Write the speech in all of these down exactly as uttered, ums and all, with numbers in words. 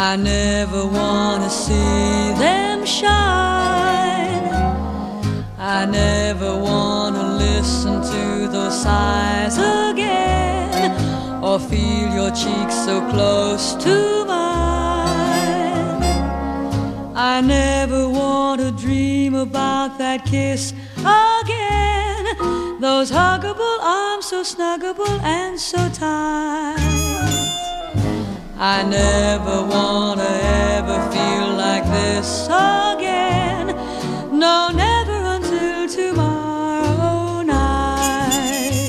I never wanna see them shine. I never wanna listen to those sighs again, or feel your cheeks so close to mine. I never wanna dream about that kiss again, those huggable arms so snuggable and so tight. I never wanna ever feel like this again. No, never until tomorrow night.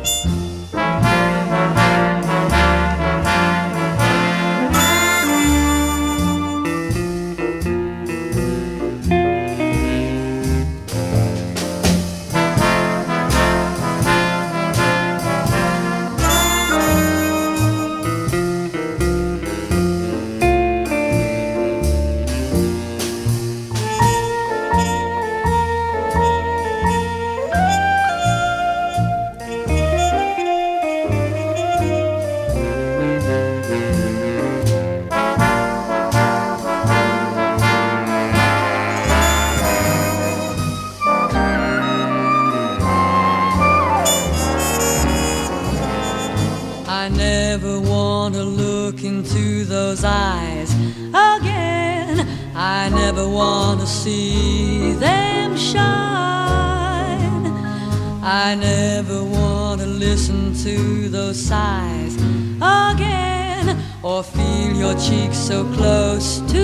I never wanna look into those eyes again. I never wanna see them shine. I never wanna listen to those sighs again, or feel your cheeks so close to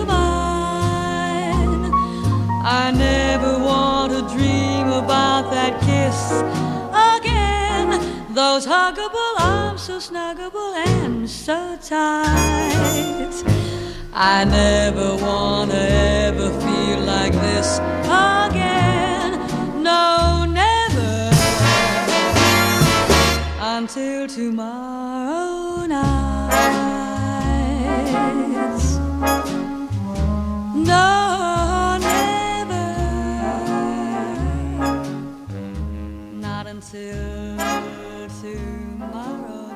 mine. I never wanna dream about that kiss again, those huggable arms so snuggable and so tight. I never wanna ever feel like this again. No, never until tomorrow night. No, never, not until tomorrow.